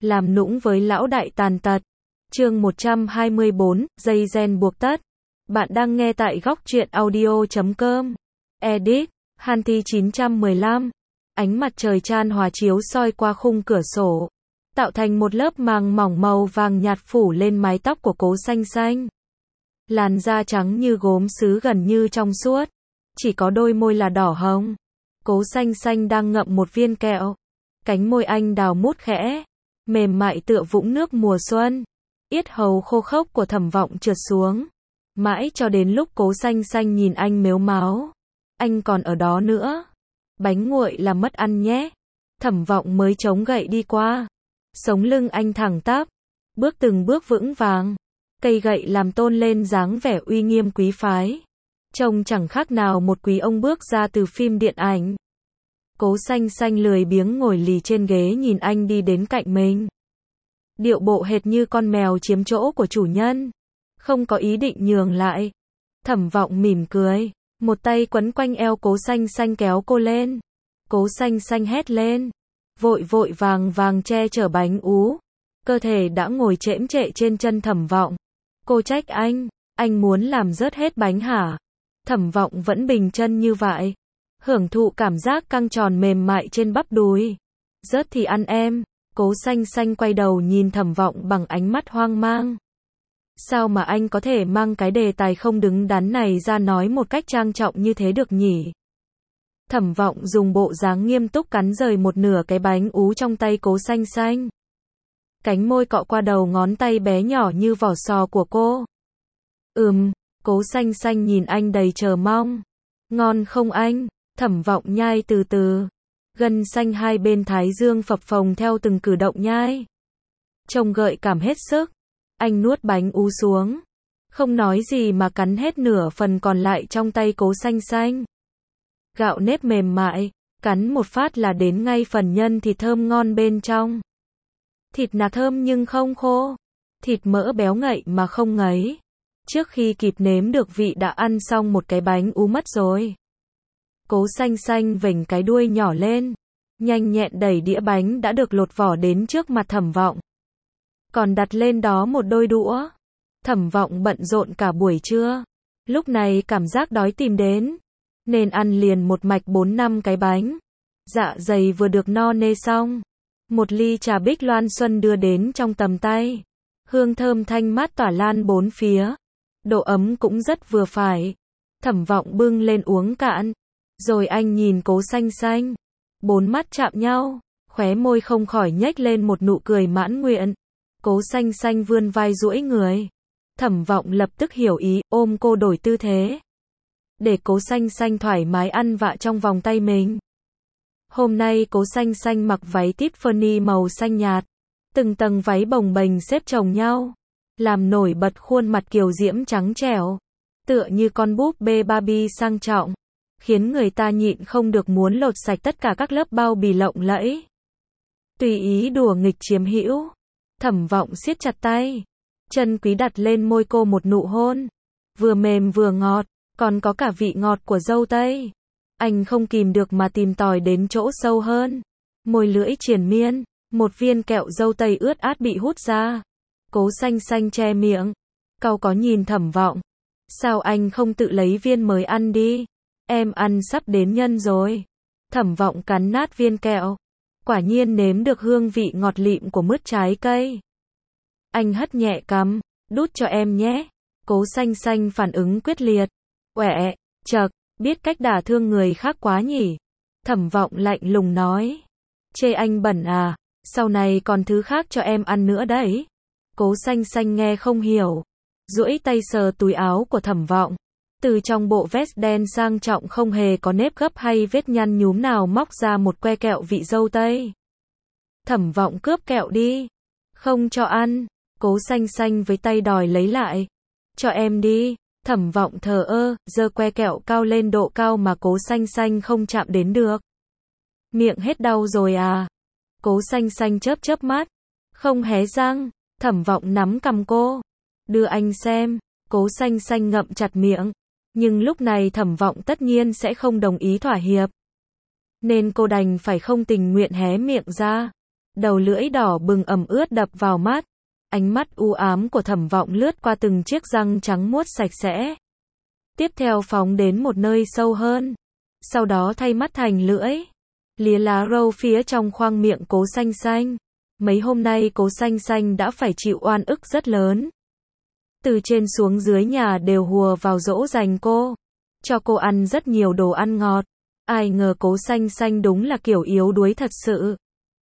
làm nũng với lão đại tàn tật. Chương 124, dây gen buộc tất. Bạn đang nghe tại góc truyện audio.com. Edit, Hanti 915. Ánh mặt trời chan hòa chiếu soi qua khung cửa sổ, tạo thành một lớp màng mỏng màu vàng nhạt phủ lên mái tóc của Cố Xanh Xanh. Làn da trắng như gốm sứ gần như trong suốt, chỉ có đôi môi là đỏ hồng. Cố Xanh Xanh đang ngậm một viên kẹo. Cánh môi anh đào mút khẽ, mềm mại tựa vũng nước mùa xuân. Yết hầu khô khốc của Thẩm Vọng trượt xuống. Mãi cho đến lúc Cố Xanh Xanh nhìn anh mếu máo. Anh còn ở đó nữa. Bánh nguội là mất ăn nhé. Thẩm Vọng mới chống gậy đi qua. Sống lưng anh thẳng tắp, bước từng bước vững vàng. Cây gậy làm tôn lên dáng vẻ uy nghiêm quý phái. Trông chẳng khác nào một quý ông bước ra từ phim điện ảnh. Cố Xanh Xanh lười biếng ngồi lì trên ghế nhìn anh đi đến cạnh mình. Điệu bộ hệt như con mèo chiếm chỗ của chủ nhân, không có ý định nhường lại. Thẩm Vọng mỉm cười, một tay quấn quanh eo Cố Xanh Xanh kéo cô lên. Cố Xanh Xanh hét lên, vội vội vàng vàng che chở bánh ú. Cơ thể đã ngồi chễm chệ trên chân Thẩm Vọng. Cô trách anh muốn làm rớt hết bánh hả? Thẩm Vọng vẫn bình chân như vậy, hưởng thụ cảm giác căng tròn mềm mại trên bắp đùi. Rớt thì ăn em. Cố Xanh Xanh quay đầu nhìn Thẩm Vọng bằng ánh mắt hoang mang. Sao mà anh có thể mang cái đề tài không đứng đắn này ra nói một cách trang trọng như thế được nhỉ? Thẩm Vọng dùng bộ dáng nghiêm túc cắn rời một nửa cái bánh ú trong tay Cố Xanh Xanh. Cánh môi cọ qua đầu ngón tay bé nhỏ như vỏ sò của cô. Cố Xanh Xanh nhìn anh đầy chờ mong. Ngon không anh? Thẩm Vọng nhai từ từ. Gân xanh hai bên thái dương phập phồng theo từng cử động nhai. Trông gợi cảm hết sức. Anh nuốt bánh ú xuống, không nói gì mà cắn hết nửa phần còn lại trong tay Cố Xanh Xanh. Gạo nếp mềm mại, cắn một phát là đến ngay phần nhân thịt thơm ngon bên trong. Thịt nạc thơm nhưng không khô, thịt mỡ béo ngậy mà không ngấy. Trước khi kịp nếm được vị đã ăn xong một cái bánh ú mất rồi. Cố Xanh Xanh vểnh cái đuôi nhỏ lên, nhanh nhẹn đẩy đĩa bánh đã được lột vỏ đến trước mặt Thẩm Vọng. Còn đặt lên đó một đôi đũa. Thẩm Vọng bận rộn cả buổi trưa, lúc này cảm giác đói tìm đến, nên ăn liền một mạch 4-5 cái bánh. Dạ dày vừa được no nê xong, một ly trà Bích Loan Xuân đưa đến trong tầm tay. Hương thơm thanh mát tỏa lan bốn phía, độ ấm cũng rất vừa phải. Thẩm Vọng bưng lên uống cạn, rồi anh nhìn Cố Xanh Xanh. Bốn mắt chạm nhau, khóe môi không khỏi nhếch lên một nụ cười mãn nguyện. Cố Xanh Xanh vươn vai duỗi người. Thẩm Vọng lập tức hiểu ý, ôm cô đổi tư thế, để Cố Xanh Xanh thoải mái ăn vạ trong vòng tay mình. Hôm nay Cố Xanh Xanh mặc váy Tiffany màu xanh nhạt, từng tầng váy bồng bềnh xếp chồng nhau, làm nổi bật khuôn mặt kiều diễm trắng trẻo, tựa như con búp bê Barbie sang trọng, khiến người ta nhịn không được muốn lột sạch tất cả các lớp bao bì lộng lẫy. Tùy ý đùa nghịch chiếm hữu. Thẩm Vọng siết chặt tay, chân quý đặt lên môi cô một nụ hôn, vừa mềm vừa ngọt, còn có cả vị ngọt của dâu tây. Anh không kìm được mà tìm tòi đến chỗ sâu hơn. Môi lưỡi triền miên, một viên kẹo dâu tây ướt át bị hút ra. Cố Xanh Xanh che miệng, cau có nhìn Thẩm Vọng. Sao anh không tự lấy viên mới ăn đi? Em ăn sắp đến nhân rồi. Thẩm Vọng cắn nát viên kẹo. Quả nhiên nếm được hương vị ngọt lịm của mứt trái cây. Anh hất nhẹ cằm, đút cho em nhé. Cố Xanh Xanh phản ứng quyết liệt. Uể, chậc, biết cách đả thương người khác quá nhỉ. Thẩm Vọng lạnh lùng nói. Chê anh bẩn à, sau này còn thứ khác cho em ăn nữa đấy. Cố Xanh Xanh nghe không hiểu, duỗi tay sờ túi áo của Thẩm Vọng. Từ trong bộ vest đen sang trọng không hề có nếp gấp hay vết nhăn nhúm nào móc ra một que kẹo vị dâu tây. Thẩm Vọng cướp kẹo đi. Không cho ăn. Cố Xanh Xanh với tay đòi lấy lại. Cho em đi. Thẩm Vọng thờ ơ, giơ que kẹo cao lên độ cao mà Cố Xanh Xanh không chạm đến được. Miệng hết đau rồi à? Cố Xanh Xanh chớp chớp mắt, không hé răng. Thẩm Vọng nắm cằm cô. Đưa anh xem. Cố Xanh Xanh ngậm chặt miệng. Nhưng lúc này Thẩm Vọng tất nhiên sẽ không đồng ý thỏa hiệp, nên cô đành phải không tình nguyện hé miệng ra. đầu lưỡi đỏ bừng ẩm ướt đập vào mắt. Ánh mắt u ám của Thẩm Vọng lướt qua từng chiếc răng trắng muốt sạch sẽ. Tiếp theo phóng đến một nơi sâu hơn. Sau đó thay mắt thành lưỡi. Lìa lá râu phía trong khoang miệng Cố Xanh Xanh. Mấy hôm nay Cố Xanh Xanh đã phải chịu oan ức rất lớn. Từ trên xuống dưới nhà đều hùa vào dỗ dành cô. Cho cô ăn rất nhiều đồ ăn ngọt. Ai ngờ Cố Xanh Xanh đúng là kiểu yếu đuối thật sự.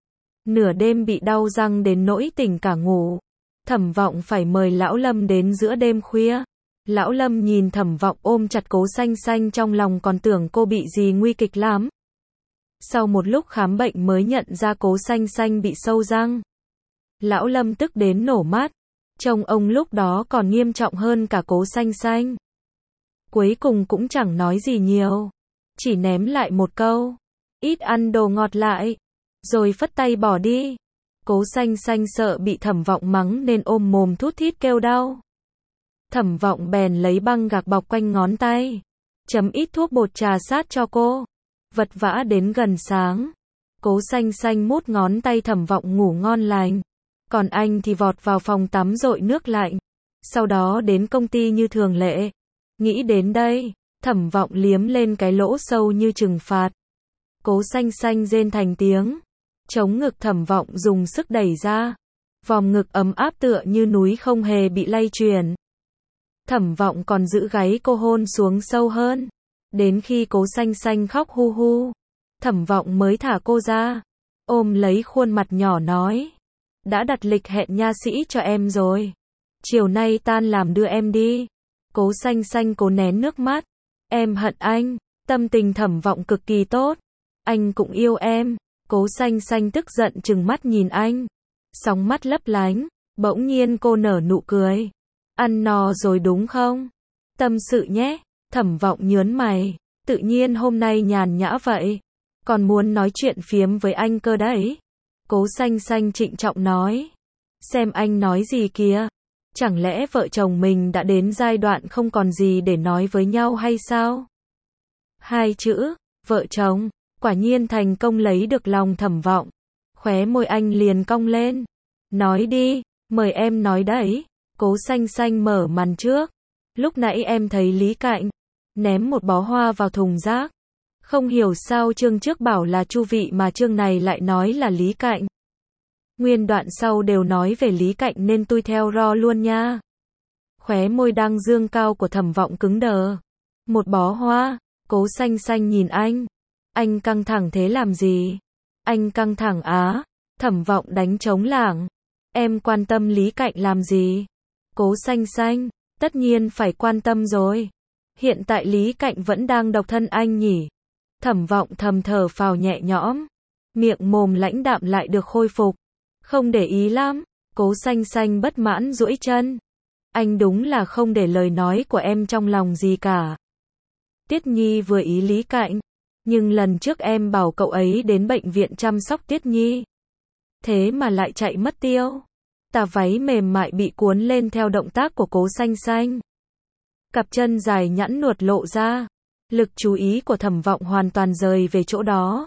Nửa đêm bị đau răng đến nỗi tỉnh cả ngủ. Thẩm Vọng phải mời Lão Lâm đến giữa đêm khuya. Lão Lâm nhìn Thẩm Vọng ôm chặt Cố Xanh Xanh trong lòng còn tưởng cô bị gì nguy kịch lắm. Sau một lúc khám bệnh mới nhận ra Cố Xanh Xanh bị sâu răng. Lão Lâm tức đến nổ mắt. Trông ông lúc đó còn nghiêm trọng hơn cả Cố Xanh Xanh. Cuối cùng cũng chẳng nói gì nhiều. Chỉ ném lại một câu. Ít ăn đồ ngọt lại. Rồi phất tay bỏ đi. Cố Xanh Xanh sợ bị Thẩm Vọng mắng nên ôm mồm thút thít kêu đau. Thẩm Vọng bèn lấy băng gạc bọc quanh ngón tay. Chấm ít thuốc bột trà sát cho cô. Vật vã đến gần sáng. Cố Xanh Xanh mút ngón tay Thẩm Vọng ngủ ngon lành. Còn anh thì vọt vào phòng tắm dội nước lạnh. Sau đó đến công ty như thường lệ. Nghĩ đến đây, Thẩm Vọng liếm lên cái lỗ sâu như trừng phạt. Cố Xanh Xanh rên thành tiếng. Chống ngực Thẩm Vọng dùng sức đẩy ra. Vòng ngực ấm áp tựa như núi không hề bị lay chuyển. Thẩm Vọng còn giữ gáy cô hôn xuống sâu hơn. Đến khi Cố Xanh Xanh khóc hu hu, Thẩm Vọng mới thả cô ra. Ôm lấy khuôn mặt nhỏ nói. Đã đặt lịch hẹn nha sĩ cho em rồi. Chiều nay tan làm đưa em đi. Cố Xanh Xanh cố nén nước mắt. Em hận anh. Tâm tình Thẩm Vọng cực kỳ tốt. Anh cũng yêu em. Cố Xanh Xanh tức giận trừng mắt nhìn anh. Sóng mắt lấp lánh. Bỗng nhiên cô nở nụ cười. Ăn no rồi đúng không? Tâm sự nhé. Thẩm Vọng nhớn mày. Tự nhiên hôm nay nhàn nhã vậy. Còn muốn nói chuyện phiếm với anh cơ đấy. Cố Xanh Xanh trịnh trọng nói. Xem anh nói gì kìa. Chẳng lẽ vợ chồng mình đã đến giai đoạn không còn gì để nói với nhau hay sao? Hai chữ, vợ chồng, quả nhiên thành công lấy được lòng Thẩm Vọng. Khóe môi anh liền cong lên. Nói đi, mời em nói đấy. Cố Xanh Xanh mở màn trước. Lúc nãy em thấy Lý Cạnh ném một bó hoa vào thùng rác. Không hiểu sao chương trước bảo là Chu Vị mà chương này lại nói là Lý Cạnh. Nguyên đoạn sau đều nói về Lý Cạnh nên tôi theo ro luôn nha. Khóe môi đang dương cao của Thẩm Vọng cứng đờ. Một bó hoa. Cố Xanh Xanh nhìn anh. Anh căng thẳng thế làm gì? Anh căng thẳng á? Thẩm Vọng đánh trống lảng. Em quan tâm Lý Cạnh làm gì? Cố Xanh Xanh, tất nhiên phải quan tâm rồi. Hiện tại Lý Cạnh vẫn đang độc thân anh nhỉ? Thẩm Vọng thầm thở phào nhẹ nhõm. Miệng mồm lãnh đạm lại được khôi phục. Không để ý lắm. Cố Xanh Xanh bất mãn duỗi chân. Anh đúng là không để lời nói của em trong lòng gì cả. Tiết Nhi vừa ý Lý Cạnh. Nhưng lần trước em bảo cậu ấy đến bệnh viện chăm sóc Tiết Nhi. Thế mà lại chạy mất tiêu. Tà váy mềm mại bị cuốn lên theo động tác của Cố Xanh Xanh. Cặp chân dài nhẵn nuột lộ ra. Lực chú ý của Thẩm Vọng hoàn toàn rời về chỗ đó.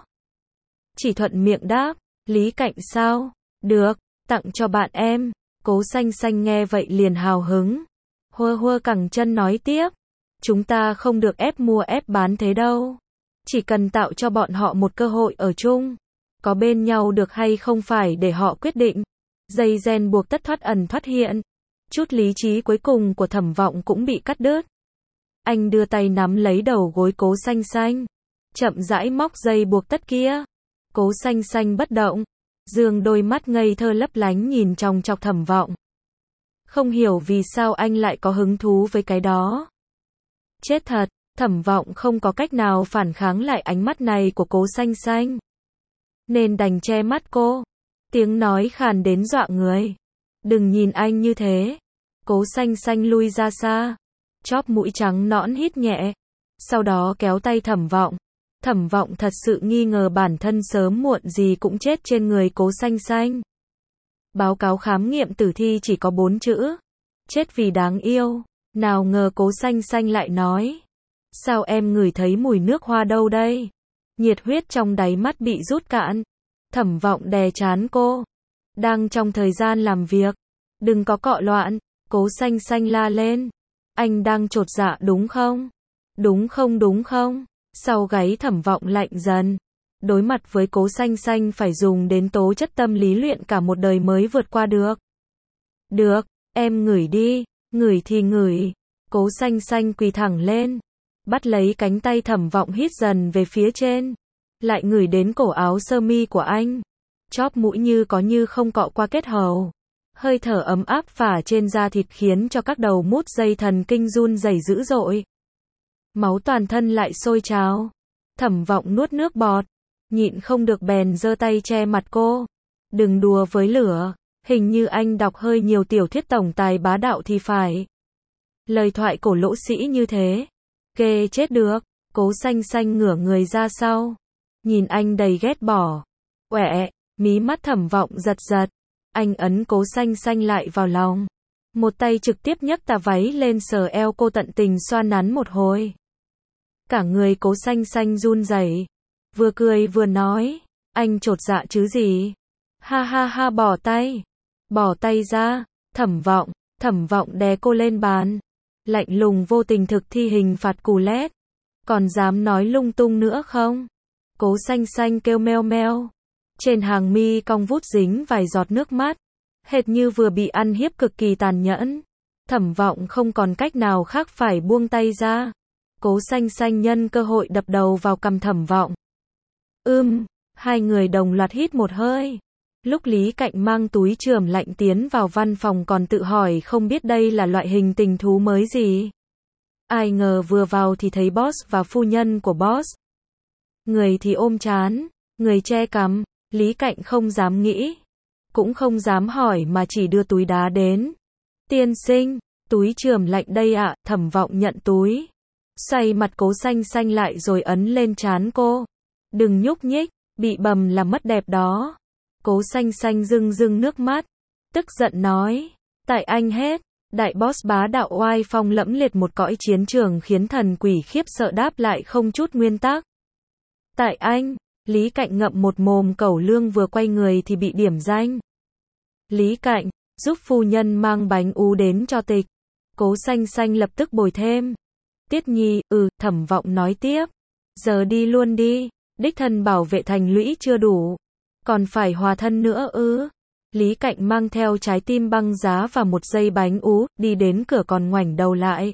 Chỉ thuận miệng đáp. Lý Cạnh sao? Được, tặng cho bạn em. Cố Xanh Xanh nghe vậy liền hào hứng. Hua hua cẳng chân nói tiếp. Chúng ta không được ép mua ép bán thế đâu. Chỉ cần tạo cho bọn họ một cơ hội ở chung. Có bên nhau được hay không phải để họ quyết định. Dây ren buộc tất thoát ẩn thoát hiện. Chút lý trí cuối cùng của Thẩm Vọng cũng bị cắt đứt. Anh đưa tay nắm lấy đầu gối Cố Xanh Xanh. Chậm rãi móc dây buộc tất kia. Cố Xanh Xanh bất động. Dương đôi mắt ngây thơ lấp lánh nhìn chòng chọc Thẩm Vọng. Không hiểu vì sao anh lại có hứng thú với cái đó. Chết thật, Thẩm Vọng không có cách nào phản kháng lại ánh mắt này của Cố Xanh Xanh. Nên đành che mắt cô. Tiếng nói khàn đến dọa người. Đừng nhìn anh như thế. Cố Xanh Xanh lui ra xa. Chóp mũi trắng nõn hít nhẹ. Sau đó kéo tay Thẩm Vọng. Thẩm Vọng thật sự nghi ngờ bản thân sớm muộn gì cũng chết trên người Cố Xanh Xanh. Báo cáo khám nghiệm tử thi chỉ có 4 chữ. Chết vì đáng yêu. Nào ngờ Cố Xanh Xanh lại nói. Sao em ngửi thấy mùi nước hoa đâu đây? Nhiệt huyết trong đáy mắt bị rút cạn. Thẩm Vọng đè trán cô. Đang trong thời gian làm việc. Đừng có cọ loạn. Cố Xanh Xanh la lên. Anh đang chột dạ đúng không? Đúng không? Sau gáy Thẩm Vọng lạnh dần. Đối mặt với Cố Xanh Xanh phải dùng đến tố chất tâm lý luyện cả một đời mới vượt qua được. Được, em ngửi đi, ngửi thì ngửi. Cố Xanh Xanh quỳ thẳng lên. Bắt lấy cánh tay Thẩm Vọng hít dần về phía trên. Lại ngửi đến cổ áo sơ mi của anh. Chóp mũi như có như không cọ qua kết hầu. Hơi thở ấm áp phả trên da thịt khiến cho các đầu mút dây thần kinh run rẩy dữ dội. Máu toàn thân lại sôi trào. Thẩm Vọng nuốt nước bọt. Nhịn không được bèn giơ tay che mặt cô. Đừng đùa với lửa. Hình như anh đọc hơi nhiều tiểu thuyết tổng tài bá đạo thì phải. Lời thoại cổ lỗ sĩ như thế. Ghê chết được. Cố Xanh Xanh ngửa người ra sau. Nhìn anh đầy ghét bỏ. Uệ, mí mắt Thẩm Vọng giật giật. Anh ấn Cố Xanh Xanh lại vào lòng. Một tay trực tiếp nhấc tà váy lên sờ eo cô tận tình xoa nắn một hồi. Cả người Cố Xanh Xanh run rẩy. Vừa cười vừa nói. Anh chột dạ chứ gì? Ha ha ha, bỏ tay. Bỏ tay ra. Thẩm Vọng đè cô lên bàn. Lạnh lùng vô tình thực thi hình phạt cù lét. Còn dám nói lung tung nữa không? Cố Xanh Xanh kêu meo meo. Trên hàng mi cong vút dính vài giọt nước mắt. Hệt như vừa bị ăn hiếp cực kỳ tàn nhẫn. Thẩm Vọng không còn cách nào khác phải buông tay ra. Cố Xanh Xanh nhân cơ hội đập đầu vào cằm Thẩm Vọng. Hai người đồng loạt hít một hơi. Lúc Lý Cạnh mang túi chườm lạnh tiến vào văn phòng còn tự hỏi không biết đây là loại hình tình thú mới gì. Ai ngờ vừa vào thì thấy boss và phu nhân của boss. Người thì ôm trán, người che cằm. Lý Cạnh không dám nghĩ, cũng không dám hỏi mà chỉ đưa túi đá đến. Tiên sinh, túi chườm lạnh đây ạ. Thẩm Vọng nhận túi. Xoay mặt Cố Xanh Xanh lại rồi ấn lên trán cô. Đừng nhúc nhích, bị bầm là mất đẹp đó. Cố Xanh Xanh rưng rưng nước mắt. Tức giận nói. Tại anh hết. Đại boss bá đạo oai phong lẫm liệt một cõi chiến trường khiến thần quỷ khiếp sợ đáp lại không chút nguyên tắc. Tại anh. Lý Cạnh ngậm một mồm cẩu lương vừa quay người thì bị điểm danh. Lý Cạnh, giúp phu nhân mang bánh ú đến cho Tịch. Cố Xanh Xanh lập tức bồi thêm. Tiết Nhi, Thẩm Vọng nói tiếp. Giờ đi luôn đi, đích thân bảo vệ thành lũy chưa đủ. Còn phải hòa thân nữa ư? Lý Cạnh mang theo trái tim băng giá và một dây bánh ú, đi đến cửa còn ngoảnh đầu lại.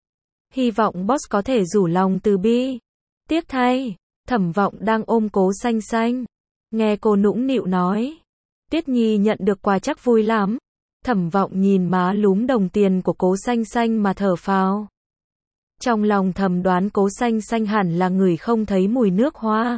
Hy vọng boss có thể rủ lòng từ bi. Tiếc thay. Thẩm Vọng đang ôm Cố Xanh Xanh. Nghe cô nũng nịu nói. Tiết Nhi nhận được quà chắc vui lắm. Thẩm Vọng nhìn má lúm đồng tiền của Cố Xanh Xanh mà thở phào. Trong lòng thầm đoán Cố Xanh Xanh hẳn là người không thấy mùi nước hoa.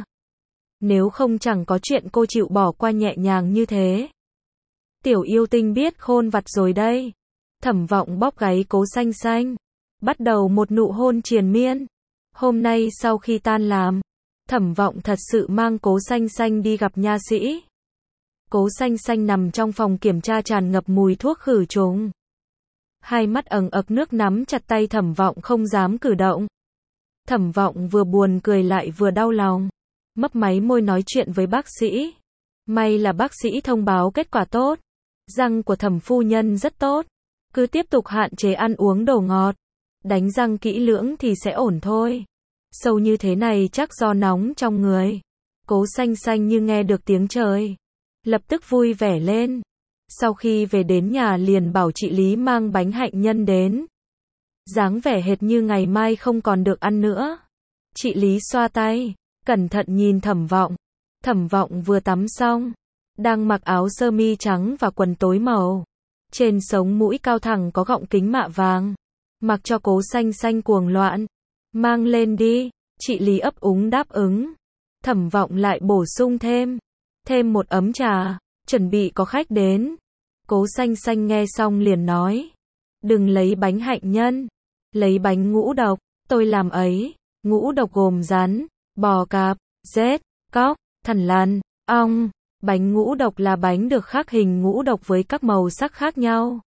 Nếu không chẳng có chuyện cô chịu bỏ qua nhẹ nhàng như thế. Tiểu yêu tinh biết khôn vặt rồi đây. Thẩm Vọng bóp gáy Cố Xanh Xanh. Bắt đầu một nụ hôn triền miên. Hôm nay sau khi tan làm, Thẩm Vọng thật sự mang Cố Xanh Xanh đi gặp nha sĩ. Cố Xanh Xanh nằm trong phòng kiểm tra tràn ngập mùi thuốc khử trùng. Hai mắt ẩn ực nước nắm chặt tay Thẩm Vọng không dám cử động. Thẩm Vọng vừa buồn cười lại vừa đau lòng. Mấp máy môi nói chuyện với bác sĩ. May là bác sĩ thông báo kết quả tốt. Răng của Thẩm phu nhân rất tốt. Cứ tiếp tục hạn chế ăn uống đồ ngọt. Đánh răng kỹ lưỡng thì sẽ ổn thôi. Sâu như thế này chắc do nóng trong người. Cố Xanh Xanh như nghe được tiếng trời. Lập tức vui vẻ lên. Sau khi về đến nhà liền bảo chị Lý mang bánh hạnh nhân đến. Dáng vẻ hệt như ngày mai không còn được ăn nữa. Chị Lý xoa tay, cẩn thận nhìn Thẩm Vọng. Thẩm Vọng vừa tắm xong, đang mặc áo sơ mi trắng và quần tối màu. Trên sống mũi cao thẳng có gọng kính mạ vàng. Mặc cho Cố Xanh Xanh cuồng loạn. Mang lên đi, chị Lý ấp úng đáp ứng. Thẩm Vọng lại bổ sung thêm một ấm trà, chuẩn bị có khách đến. Cố Xanh Xanh nghe xong liền nói. Đừng lấy bánh hạnh nhân, lấy bánh ngũ độc, tôi làm ấy. Ngũ độc gồm rắn, bò cạp, rết, cóc, thằn lằn, ong. Bánh ngũ độc là bánh được khắc hình ngũ độc với các màu sắc khác nhau.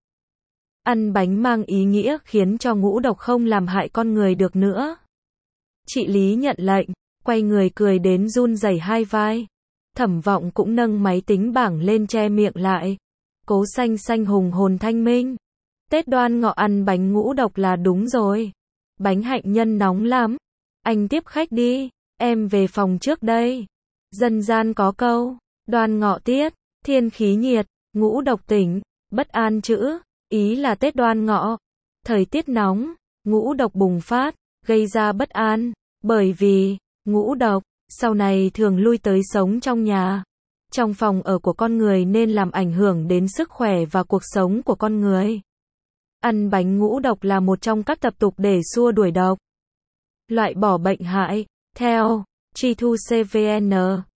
Ăn bánh mang ý nghĩa khiến cho ngũ độc không làm hại con người được nữa. Chị Lý nhận lệnh, quay người cười đến run rẩy hai vai. Thẩm Vọng cũng nâng máy tính bảng lên che miệng lại. Cố Xanh Xanh hùng hồn thanh minh. Tết Đoan Ngọ ăn bánh ngũ độc là đúng rồi. Bánh hạnh nhân nóng lắm. Anh tiếp khách đi, em về phòng trước đây. Dân gian có câu, Đoan Ngọ tiết, thiên khí nhiệt, ngũ độc tỉnh, bất an chữ, ý là Tết Đoan Ngọ. Thời tiết nóng, ngũ độc bùng phát, gây ra bất an, bởi vì, ngũ độc, sau này thường lui tới sống trong nhà, trong phòng ở của con người nên làm ảnh hưởng đến sức khỏe và cuộc sống của con người. Ăn bánh ngũ độc là một trong các tập tục để xua đuổi độc, loại bỏ bệnh hại. Theo Chi Thu CVN,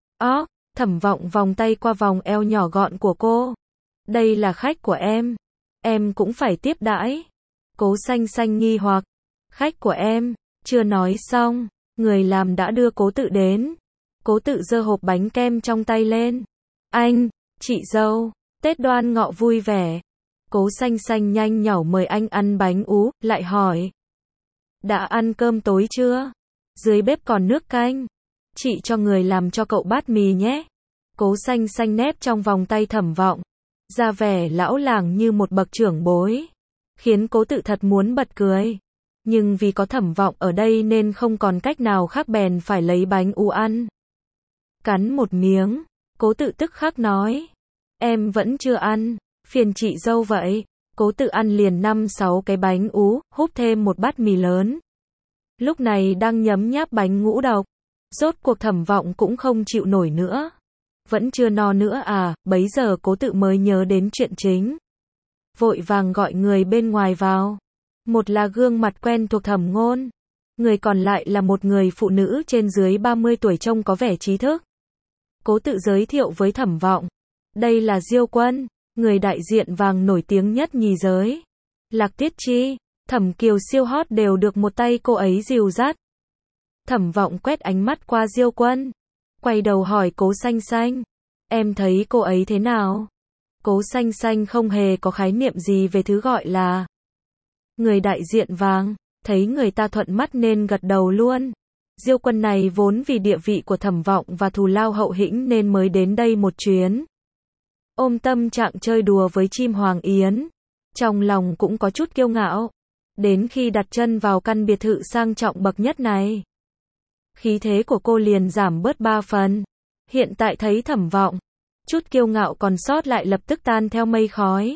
Thẩm Vọng vòng tay qua vòng eo nhỏ gọn của cô. Đây là khách của em cũng phải tiếp đãi. Cố Xanh Xanh nghi hoặc, khách của em, chưa nói xong, người làm đã đưa Cố Tự đến. Cố Tự giơ hộp bánh kem trong tay lên. Anh, chị dâu, Tết Đoan Ngọ vui vẻ. Cố Xanh Xanh nhanh nhảu mời anh ăn bánh ú, lại hỏi. Đã ăn cơm tối chưa? Dưới bếp còn nước canh. Chị cho người làm cho cậu bát mì nhé. Cố Xanh Xanh nép trong vòng tay Thẩm Vọng, ra vẻ lão làng như một bậc trưởng bối, khiến Cố Tự thật muốn bật cười. Nhưng vì có Thẩm Vọng ở đây nên không còn cách nào khác bèn phải lấy bánh ú ăn. Cắn một miếng, Cố Tự tức khắc nói. Em vẫn chưa ăn, phiền chị dâu vậy. Cố Tự ăn liền 5-6 cái bánh ú, húp thêm một bát mì lớn. Lúc này đang nhấm nháp bánh ngũ độc. Rốt cuộc Thẩm Vọng cũng không chịu nổi nữa. Vẫn chưa no nữa à, bấy giờ Cố Tự mới nhớ đến chuyện chính. Vội vàng gọi người bên ngoài vào. Một là gương mặt quen thuộc Thẩm Ngôn. Người còn lại là một người phụ nữ trên dưới 30 tuổi trông có vẻ trí thức. Cố Tự giới thiệu với Thẩm Vọng. Đây là Diêu Quân, người đại diện vàng nổi tiếng nhất nhì giới. Lạc Tiết Chi, Thẩm Kiều siêu hot đều được một tay cô ấy dìu dắt. Thẩm Vọng quét ánh mắt qua Diêu Quân, quay đầu hỏi Cố Xanh Xanh. Em thấy cô ấy thế nào? Cố Xanh Xanh không hề có khái niệm gì về thứ gọi là người đại diện vàng, thấy người ta thuận mắt nên gật đầu luôn. Diêu Quân này vốn vì địa vị của Thẩm Vọng và thù lao hậu hĩnh nên mới đến đây một chuyến. Ôm tâm trạng chơi đùa với chim hoàng yến, trong lòng cũng có chút kiêu ngạo. Đến khi đặt chân vào căn biệt thự sang trọng bậc nhất này, khí thế của cô liền giảm bớt 3 phần. Hiện tại thấy Thẩm Vọng, chút kiêu ngạo còn sót lại lập tức tan theo mây khói.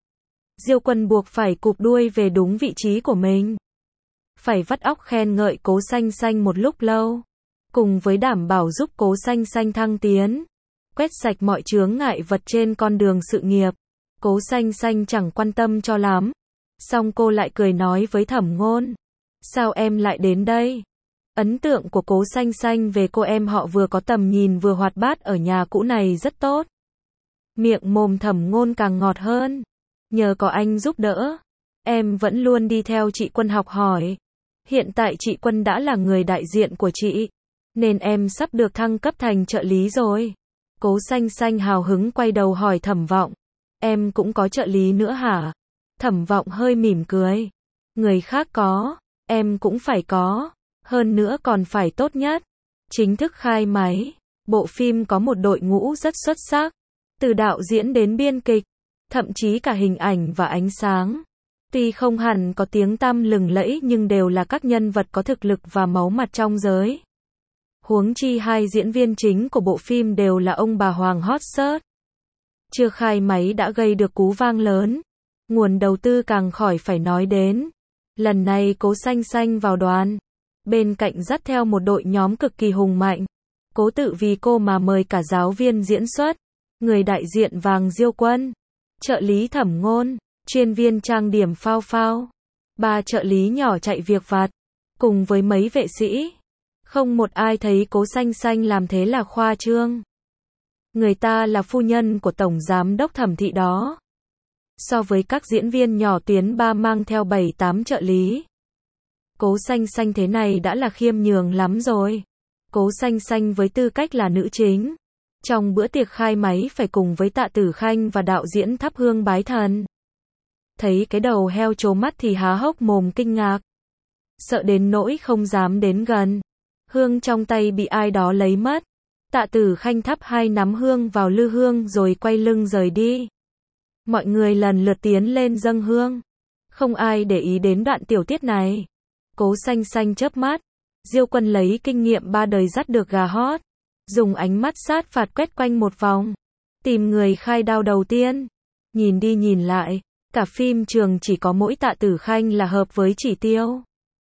Diêu Quân buộc phải cụp đuôi về đúng vị trí của mình. Phải vắt óc khen ngợi Cố Xanh Xanh một lúc lâu, cùng với đảm bảo giúp Cố Xanh Xanh thăng tiến, quét sạch mọi chướng ngại vật trên con đường sự nghiệp. Cố Xanh Xanh chẳng quan tâm cho lắm. Xong cô lại cười nói với Thẩm Ngôn. Sao em lại đến đây? Ấn tượng của Cố Xanh Xanh về cô em họ vừa có tầm nhìn vừa hoạt bát ở nhà cũ này rất tốt. Miệng mồm Thẩm Ngôn càng ngọt hơn. Nhờ có anh giúp đỡ, em vẫn luôn đi theo chị Quân học hỏi. Hiện tại chị Quân đã là người đại diện của chị, nên em sắp được thăng cấp thành trợ lý rồi. Cố Xanh Xanh hào hứng quay đầu hỏi Thẩm Vọng. Em cũng có trợ lý nữa hả? Thẩm Vọng hơi mỉm cười. Người khác có, em cũng phải có. Hơn nữa còn phải tốt nhất. Chính thức khai máy. Bộ phim có một đội ngũ rất xuất sắc. Từ đạo diễn đến biên kịch, thậm chí cả hình ảnh và ánh sáng. Tuy không hẳn có tiếng tăm lừng lẫy nhưng đều là các nhân vật có thực lực và máu mặt trong giới. Huống chi hai diễn viên chính của bộ phim đều là ông bà Hoàng hot search. Chưa khai máy đã gây được cú vang lớn. Nguồn đầu tư càng khỏi phải nói đến. Lần này Cố Xanh Xanh vào đoàn. Bên cạnh dắt theo một đội nhóm cực kỳ hùng mạnh. Cố Tự vì cô mà mời cả giáo viên diễn xuất, người đại diện vàng Diêu Quân, trợ lý Thẩm Ngôn, chuyên viên trang điểm Phao Phao, 3 trợ lý nhỏ chạy việc vặt, cùng với mấy vệ sĩ. Không một ai thấy Cố Xanh Xanh làm thế là khoa trương. Người ta là phu nhân của tổng giám đốc Thẩm thị đó. So với các diễn viên nhỏ tuyến 3 mang theo 7-8 trợ lý, Cố Xanh Xanh thế này đã là khiêm nhường lắm rồi. Cố Xanh Xanh với tư cách là nữ chính, trong bữa tiệc khai máy phải cùng với Tạ Tử Khanh và đạo diễn thắp hương bái thần. Thấy cái đầu heo trố mắt thì há hốc mồm kinh ngạc. Sợ đến nỗi không dám đến gần. Hương trong tay bị ai đó lấy mất. Tạ Tử Khanh thắp 2 nắm hương vào lư hương rồi quay lưng rời đi. Mọi người lần lượt tiến lên dâng hương. Không ai để ý đến đoạn tiểu tiết này. Cố Xanh Xanh chớp mắt. Diêu Quân lấy kinh nghiệm 3 đời dắt được gà hót. Dùng ánh mắt sát phạt quét quanh một vòng. Tìm người khai đao đầu tiên. Nhìn đi nhìn lại. Cả phim trường chỉ có mỗi Tạ Tử Khanh là hợp với chỉ tiêu.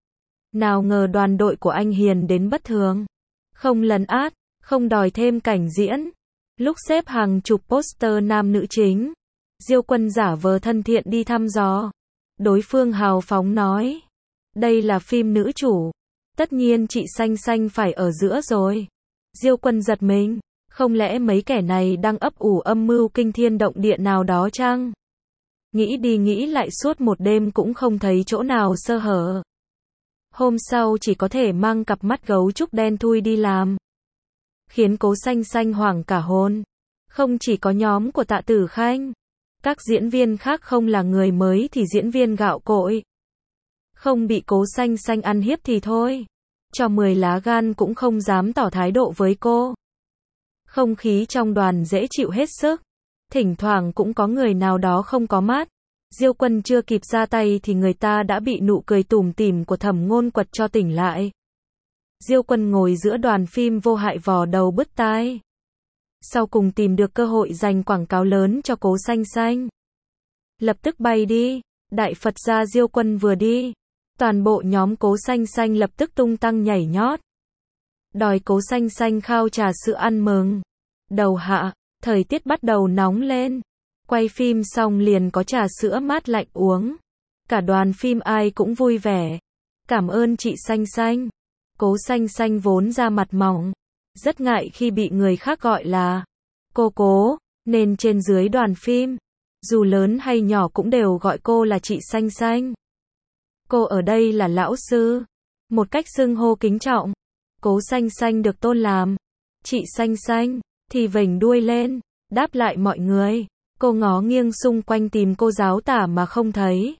Nào ngờ đoàn đội của anh hiền đến bất thường. Không lấn át, không đòi thêm cảnh diễn. Lúc xếp hàng chụp poster nam nữ chính, Diêu Quân giả vờ thân thiện đi thăm dò. Đối phương hào phóng nói. Đây là phim nữ chủ. Tất nhiên chị Xanh Xanh phải ở giữa rồi. Diêu Quân giật mình. Không lẽ mấy kẻ này đang ấp ủ âm mưu kinh thiên động địa nào đó chăng? Nghĩ đi nghĩ lại suốt một đêm cũng không thấy chỗ nào sơ hở. Hôm sau chỉ có thể mang cặp mắt gấu trúc đen thui đi làm. Khiến Cố Xanh Xanh hoảng cả hồn. Không chỉ có nhóm của Tạ Tử Khanh. Các diễn viên khác không là người mới thì diễn viên gạo cội. Không bị Cố Xanh Xanh ăn hiếp thì thôi. Cho 10 lá gan cũng không dám tỏ thái độ với cô. Không khí trong đoàn dễ chịu hết sức. Thỉnh thoảng cũng có người nào đó không có mắt. Diêu Quân chưa kịp ra tay thì người ta đã bị nụ cười tủm tỉm của Thẩm Ngôn quật cho tỉnh lại. Diêu Quân ngồi giữa đoàn phim vô hại vò đầu bứt tai. Sau cùng tìm được cơ hội dành quảng cáo lớn cho Cố Xanh Xanh. Lập tức bay đi. Đại Phật gia Diêu Quân vừa đi. Toàn bộ nhóm Cố Xanh Xanh lập tức tung tăng nhảy nhót. Đòi Cố Xanh Xanh khao trà sữa ăn mừng. Đầu hạ, thời tiết bắt đầu nóng lên. Quay phim xong liền có trà sữa mát lạnh uống. Cả đoàn phim ai cũng vui vẻ. Cảm ơn chị Xanh Xanh. Cố Xanh Xanh vốn ra mặt mỏng. Rất ngại khi bị người khác gọi là cô Cố, nên trên dưới đoàn phim, dù lớn hay nhỏ cũng đều gọi cô là chị Xanh Xanh. Cô ở đây là lão sư. Một cách xưng hô kính trọng. Cố Xanh Xanh được tôn làm chị Xanh Xanh, thì vểnh đuôi lên, đáp lại mọi người. Cô ngó nghiêng xung quanh tìm cô giáo tả mà không thấy.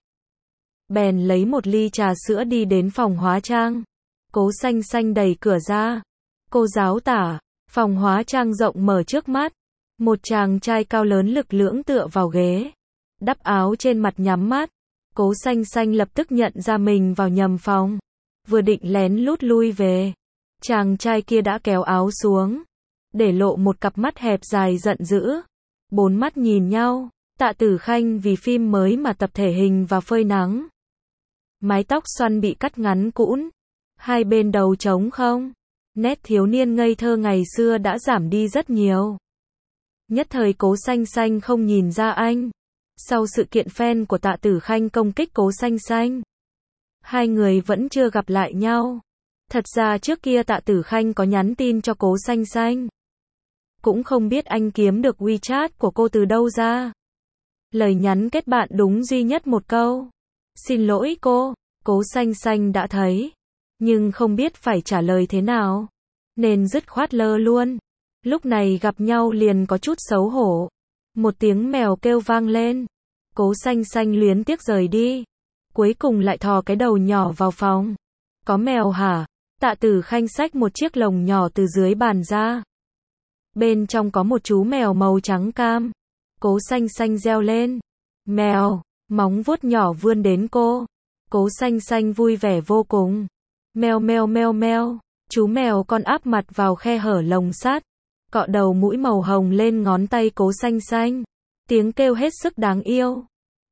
Bèn lấy một ly trà sữa đi đến phòng hóa trang. Cố Xanh Xanh đẩy cửa ra. Cô giáo tả, phòng hóa trang rộng mở trước mắt. Một chàng trai cao lớn lực lưỡng tựa vào ghế. Đắp áo trên mặt nhắm mắt. Cố Xanh Xanh lập tức nhận ra mình vào nhầm phòng. Vừa định lén lút lui về. Chàng trai kia đã kéo áo xuống. Để lộ một cặp mắt hẹp dài giận dữ. 4 mắt nhìn nhau. Tạ Tử Khanh vì phim mới mà tập thể hình và phơi nắng. Mái tóc xoăn bị cắt ngắn cũn. Hai bên đầu trống không. Nét thiếu niên ngây thơ ngày xưa đã giảm đi rất nhiều. Nhất thời Cố Xanh Xanh không nhìn ra anh. Sau sự kiện fan của Tạ Tử Khanh công kích Cố Xanh Xanh, hai người vẫn chưa gặp lại nhau. Thật ra trước kia Tạ Tử Khanh có nhắn tin cho Cố Xanh Xanh. Cũng không biết anh kiếm được WeChat của cô từ đâu ra. Lời nhắn kết bạn đúng duy nhất một câu. Xin lỗi cô. Cố Xanh Xanh đã thấy. Nhưng không biết phải trả lời thế nào. Nên dứt khoát lơ luôn. Lúc này gặp nhau liền có chút xấu hổ. Một tiếng mèo kêu vang lên. Cố Xanh Xanh luyến tiếc rời đi. Cuối cùng lại thò cái đầu nhỏ vào phòng. Có mèo hả? Tạ Tử Khanh xách một chiếc lồng nhỏ từ dưới bàn ra. Bên trong có một chú mèo màu trắng cam. Cố Xanh Xanh reo lên. Mèo, móng vuốt nhỏ vươn đến cô. Cố Xanh Xanh vui vẻ vô cùng. Meo meo meo meo. Chú mèo con áp mặt vào khe hở lồng sắt. Cọ đầu mũi màu hồng lên ngón tay Cố Xanh Xanh. Tiếng kêu hết sức đáng yêu.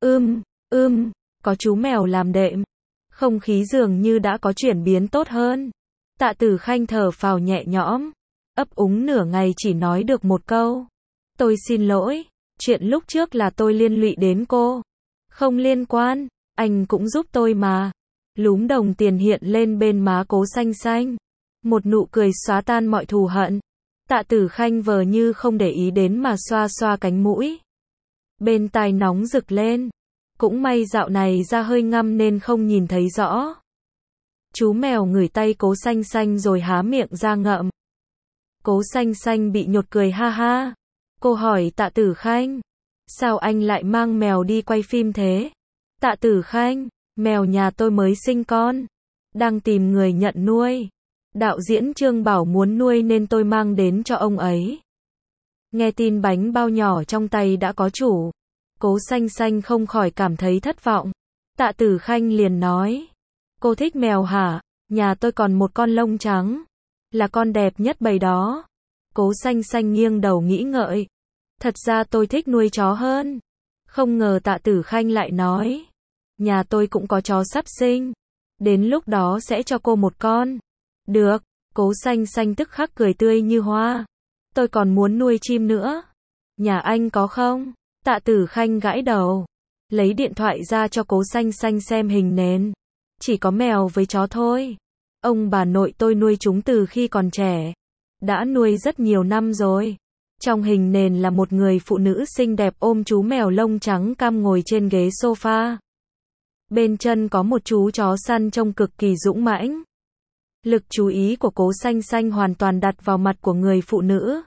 Có chú mèo làm đệm. Không khí dường như đã có chuyển biến tốt hơn. Tạ Tử Khanh thở phào nhẹ nhõm. Ấp úng nửa ngày chỉ nói được một câu. Tôi xin lỗi. Chuyện lúc trước là tôi liên lụy đến cô. Không liên quan. Anh cũng giúp tôi mà. Lúm đồng tiền hiện lên bên má Cố Xanh Xanh. Một nụ cười xóa tan mọi thù hận. Tạ Tử Khanh vờ như không để ý đến mà xoa xoa cánh mũi. Bên tai nóng rực lên. Cũng may dạo này da hơi ngăm nên không nhìn thấy rõ. Chú mèo ngửi tay Cố Xanh Xanh rồi há miệng ra ngậm. Cố Xanh Xanh bị nhột cười ha ha. Cô hỏi Tạ Tử Khanh. Sao anh lại mang mèo đi quay phim thế? Tạ Tử Khanh. Mèo nhà tôi mới sinh con. Đang tìm người nhận nuôi. Đạo diễn Trương bảo muốn nuôi nên tôi mang đến cho ông ấy. Nghe tin bánh bao nhỏ trong tay đã có chủ, Cố Xanh Xanh không khỏi cảm thấy thất vọng. Tạ Tử Khanh liền nói, cô thích mèo hả? Nhà tôi còn một con lông trắng, là con đẹp nhất bầy đó. Cố Xanh Xanh nghiêng đầu nghĩ ngợi, thật ra tôi thích nuôi chó hơn. Không ngờ Tạ Tử Khanh lại nói, nhà tôi cũng có chó sắp sinh, đến lúc đó sẽ cho cô một con. Được, Cố Xanh Xanh tức khắc cười tươi như hoa. Tôi còn muốn nuôi chim nữa. Nhà anh có không? Tạ Tử Khanh gãi đầu, lấy điện thoại ra cho Cố Xanh Xanh xem hình nền. Chỉ có mèo với chó thôi. Ông bà nội tôi nuôi chúng từ khi còn trẻ. Đã nuôi rất nhiều năm rồi. Trong hình nền là một người phụ nữ xinh đẹp ôm chú mèo lông trắng cam ngồi trên ghế sofa. Bên chân có một chú chó săn trông cực kỳ dũng mãnh. Lực chú ý của Cố Xanh Xanh hoàn toàn đặt vào mặt của người phụ nữ.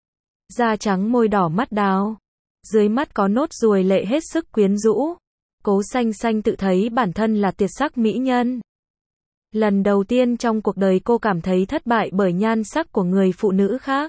Da trắng môi đỏ mắt đào. Dưới mắt có nốt ruồi lệ hết sức quyến rũ. Cố Xanh Xanh tự thấy bản thân là tuyệt sắc mỹ nhân. Lần đầu tiên trong cuộc đời cô cảm thấy thất bại bởi nhan sắc của người phụ nữ khác.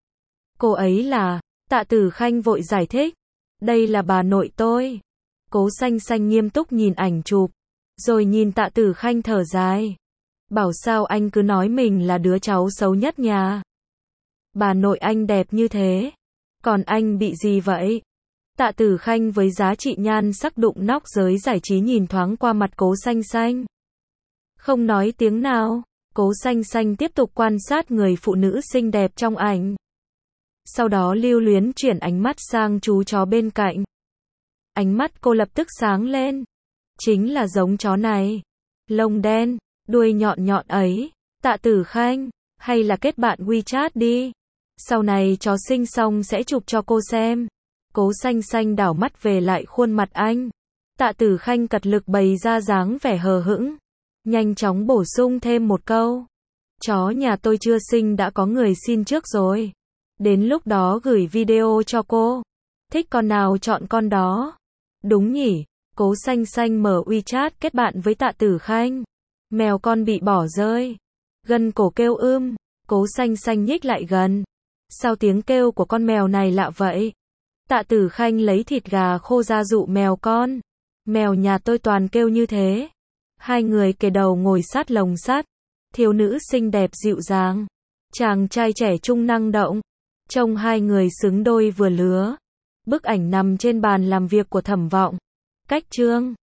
Cô ấy là, Tạ Tử Khanh vội giải thích. Đây là bà nội tôi. Cố Xanh Xanh nghiêm túc nhìn ảnh chụp, rồi nhìn Tạ Tử Khanh thở dài. Bảo sao anh cứ nói mình là đứa cháu xấu nhất nhà. Bà nội anh đẹp như thế. Còn anh bị gì vậy? Tạ Tử Khanh với giá trị nhan sắc đụng nóc giới giải trí nhìn thoáng qua mặt Cố Xanh Xanh. Không nói tiếng nào, Cố Xanh Xanh tiếp tục quan sát người phụ nữ xinh đẹp trong ảnh. Sau đó lưu luyến chuyển ánh mắt sang chú chó bên cạnh. Ánh mắt cô lập tức sáng lên. Chính là giống chó này. Lông đen, đuôi nhọn nhọn ấy. Tạ Tử Khanh, hay là kết bạn WeChat đi. Sau này chó sinh xong sẽ chụp cho cô xem. Cố Xanh Xanh đảo mắt về lại khuôn mặt anh. Tạ Tử Khanh cật lực bày ra dáng vẻ hờ hững. Nhanh chóng bổ sung thêm một câu. Chó nhà tôi chưa sinh đã có người xin trước rồi. Đến lúc đó gửi video cho cô. Thích con nào chọn con đó. Đúng nhỉ, Cố Xanh Xanh mở WeChat kết bạn với Tạ Tử Khanh. Mèo con bị bỏ rơi. Gân cổ kêu Cố Xanh Xanh nhích lại gần. Sao tiếng kêu của con mèo này lạ vậy? Tạ Tử Khanh lấy thịt gà khô ra dụ mèo con. Mèo nhà tôi toàn kêu như thế. Hai người kề đầu ngồi sát lồng sắt. Thiếu nữ xinh đẹp dịu dàng. Chàng trai trẻ trung năng động. Trông hai người xứng đôi vừa lứa. Bức ảnh nằm trên bàn làm việc của Thẩm Vọng. Cách chương